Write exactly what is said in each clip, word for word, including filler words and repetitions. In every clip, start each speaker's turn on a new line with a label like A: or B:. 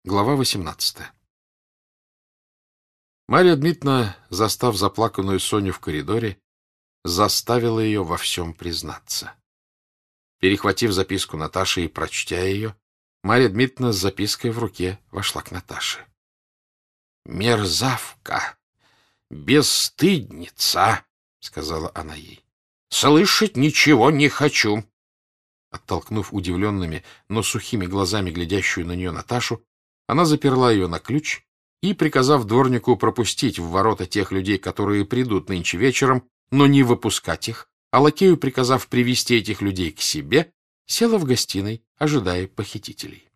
A: Глава восемнадцатая. Марья Дмитриевна, застав заплаканную Соню в коридоре, заставила ее во всем признаться. Перехватив записку Наташи и прочтя ее, Марья Дмитриевна с запиской в руке вошла к Наташе. — Мерзавка! Бесстыдница! — сказала она ей. — Слышать ничего не хочу! Оттолкнув удивленными, но сухими глазами глядящую на нее Наташу, она заперла ее на ключ и, приказав дворнику пропустить в ворота тех людей, которые придут нынче вечером, но не выпускать их, а лакею приказав привести этих людей к себе, села в гостиной, ожидая похитителей.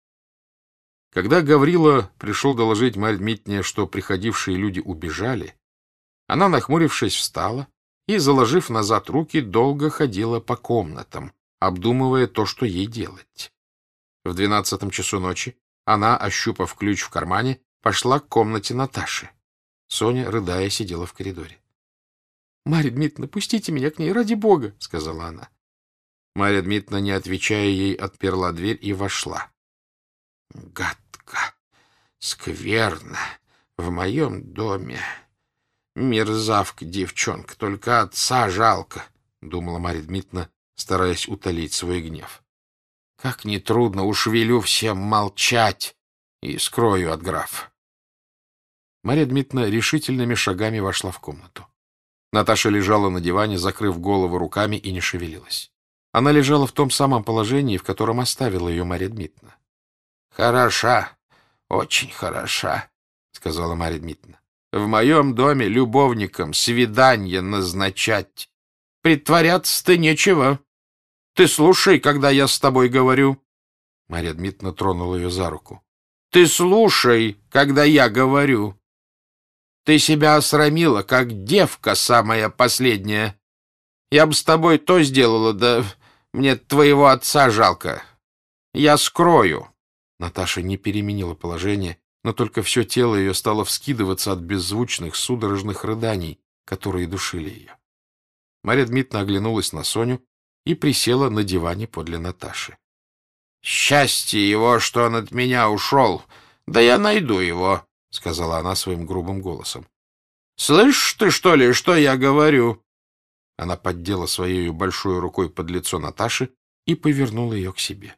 A: Когда Гаврила пришел доложить Марье Дмитриевне, что приходившие люди убежали, она, нахмурившись, встала и, заложив назад руки, долго ходила по комнатам, обдумывая то, что ей делать. В двенадцатом часу ночи она, ощупав ключ в кармане, пошла к комнате Наташи. Соня, рыдая, сидела в коридоре. — Марья Дмитриевна, пустите меня к ней, ради бога, — сказала она. Марья Дмитриевна, не отвечая ей, отперла дверь и вошла. — Гадко, скверно, в моем доме. Мерзавка девчонка, только отца жалко, — думала Марья Дмитриевна, стараясь утолить свой гнев. Как нетрудно, уж велю всем молчать и скрою от графа. Марья Дмитриевна решительными шагами вошла в комнату. Наташа лежала на диване, закрыв голову руками, и не шевелилась. Она лежала в том самом положении, в котором оставила ее Марья Дмитриевна. — Хороша, очень хороша, — сказала Марья Дмитриевна. — В моем доме любовникам свидание назначать. Притворяться-то нечего. Ты слушай, когда я с тобой говорю. Марья Дмитриевна тронула ее за руку. — Ты слушай, когда я говорю. Ты себя осрамила, как девка самая последняя. Я бы с тобой то сделала, да мне твоего отца жалко. Я скрою. Наташа не переменила положение, но только все тело ее стало вскидываться от беззвучных, судорожных рыданий, которые душили ее. Марья Дмитриевна оглянулась на Соню и присела на диване подле Наташи. — Счастье его, что он от меня ушел. Да я найду его, — сказала она своим грубым голосом. — Слышишь ты, что ли, что я говорю? Она поддела своей большой рукой под лицо Наташи и повернула ее к себе.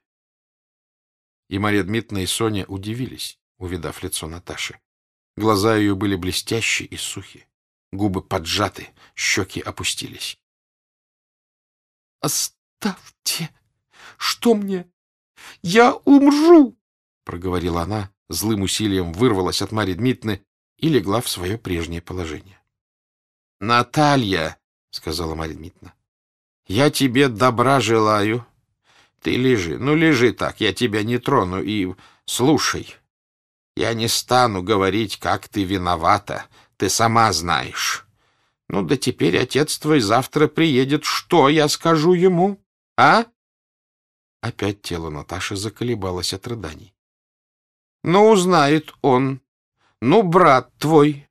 A: И Марья Дмитриевна и Соня удивились, увидав лицо Наташи. Глаза ее были блестящие и сухие, губы поджаты, щеки опустились. — Оставьте! Что мне? Я умру! — проговорила она, злым усилием вырвалась от Марьи Дмитриевны и легла в свое прежнее положение. — Наталья, — сказала Марья Дмитриевна, — я тебе добра желаю. Ты лежи, ну лежи так, я тебя не трону, и слушай. Я не стану говорить, как ты виновата, ты сама знаешь. Ну да теперь отец твой завтра приедет, что я скажу ему, а? Опять тело Наташи заколебалось от рыданий. — Ну, узнает он. Ну, брат твой,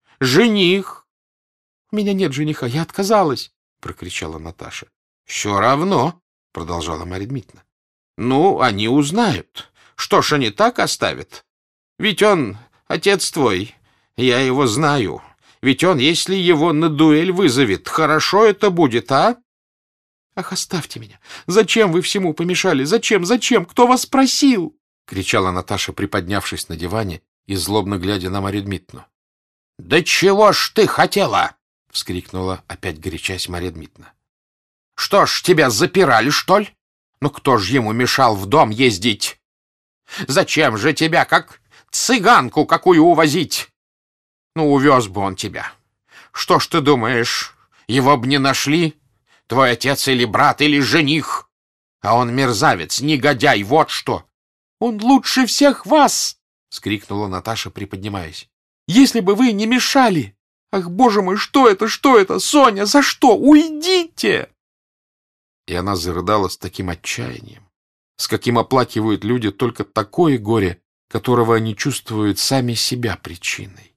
A: жених. — У меня нет жениха, я отказалась, — прокричала Наташа. — Все равно, — продолжала Марья Дмитриевна. — Ну, они узнают. Что ж они так оставят? Ведь он, отец твой, я его знаю. Ведь он, если его на дуэль вызовет, хорошо это будет, а? — Ах, оставьте меня! Зачем вы всему помешали? Зачем? Зачем? Кто вас просил? — кричала Наташа, приподнявшись на диване и злобно глядя на Марью Дмитриевну. — Да чего ж ты хотела? — вскрикнула, опять горячась Марья Дмитриевна. — Что ж, тебя запирали, что ли? Ну кто ж ему мешал в дом ездить? Зачем же тебя, как цыганку какую, увозить? Ну, увез бы он тебя. Что ж ты думаешь, его б не нашли? Твой отец или брат, или жених? А он мерзавец, негодяй, вот что! — Он лучше всех вас! — скрикнула Наташа, приподнимаясь. — Если бы вы не мешали! Ах, боже мой, что это, что это? Соня, за что? Уйдите! И она зарыдала с таким отчаянием, с каким оплакивают люди только такое горе, которого они чувствуют сами себя причиной.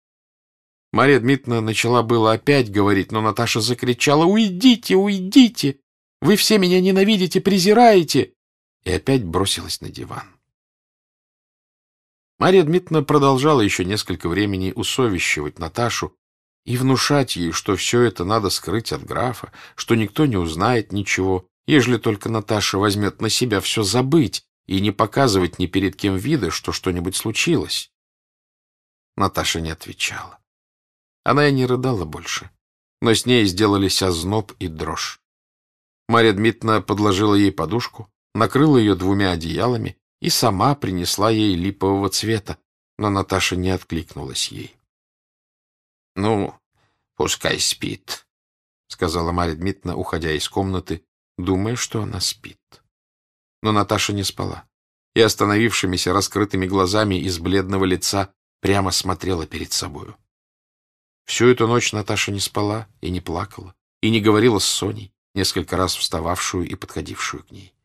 A: Марья Дмитриевна начала было опять говорить, но Наташа закричала: «Уйдите, уйдите! Вы все меня ненавидите, презираете!» и опять бросилась на диван. Марья Дмитриевна продолжала еще несколько времени усовещивать Наташу и внушать ей, что все это надо скрыть от графа, что никто не узнает ничего, ежели только Наташа возьмет на себя все забыть и не показывать ни перед кем вида, что что-нибудь случилось. Наташа не отвечала. Она и не рыдала больше, но с ней сделались озноб и дрожь. Марья Дмитриевна подложила ей подушку, накрыла ее двумя одеялами и сама принесла ей липового цвета, но Наташа не откликнулась ей. — Ну, пускай спит, — сказала Марья Дмитриевна, уходя из комнаты, думая, что она спит. Но Наташа не спала и остановившимися раскрытыми глазами из бледного лица прямо смотрела перед собою. Всю эту ночь Наташа не спала и не плакала, и не говорила с Соней, несколько раз встававшую и подходившую к ней.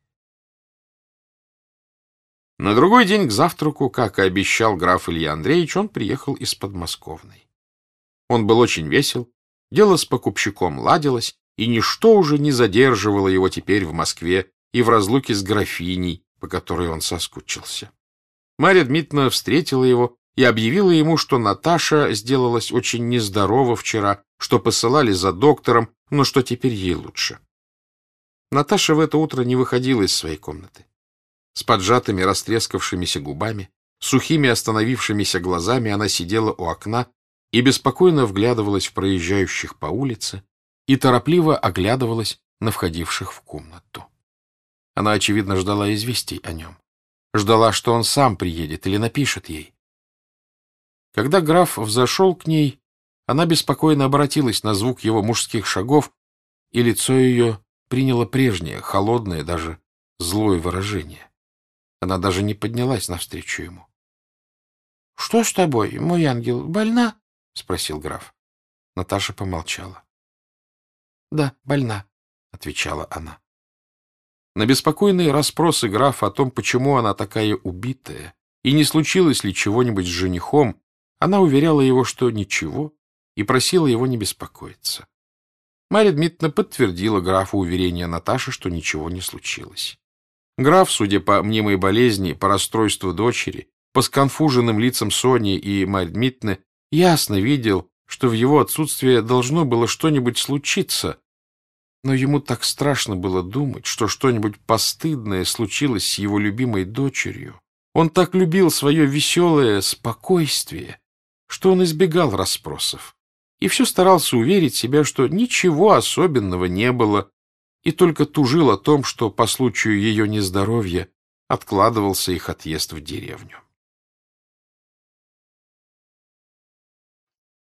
A: На другой день к завтраку, как и обещал граф Илья Андреевич, он приехал из подмосковной. Он был очень весел, дело с покупщиком ладилось, и ничто уже не задерживало его теперь в Москве и в разлуке с графиней, по которой он соскучился. Марья Дмитриевна встретила его и объявила ему, что Наташа сделалась очень нездорова вчера, что посылали за доктором, но что теперь ей лучше. Наташа в это утро не выходила из своей комнаты. С поджатыми растрескавшимися губами, сухими остановившимися глазами она сидела у окна и беспокойно вглядывалась в проезжающих по улице и торопливо оглядывалась на входивших в комнату. Она, очевидно, ждала известий о нем. Ждала, что он сам приедет или напишет ей. Когда граф взошел к ней, она беспокойно обратилась на звук его мужских шагов, и лицо ее приняло прежнее, холодное, даже злое выражение. Она даже не поднялась навстречу ему. — Что с тобой, мой ангел, больна? — спросил граф. Наташа помолчала. — Да, больна, — отвечала она. На беспокойные расспросы графа о том, почему она такая убитая, и не случилось ли чего-нибудь с женихом, она уверяла его, что ничего, и просила его не беспокоиться. Марья Дмитриевна подтвердила графу уверение Наташи, что ничего не случилось. Граф, судя по мнимой болезни, по расстройству дочери, по сконфуженным лицам Сони и Марьи Дмитриевны, ясно видел, что в его отсутствие должно было что-нибудь случиться, но ему так страшно было думать, что что-нибудь постыдное случилось с его любимой дочерью. Он так любил свое веселое спокойствие, что он избегал расспросов и все старался уверить себя, что ничего особенного не было, и только тужил о том, что по случаю ее нездоровья откладывался их отъезд в деревню.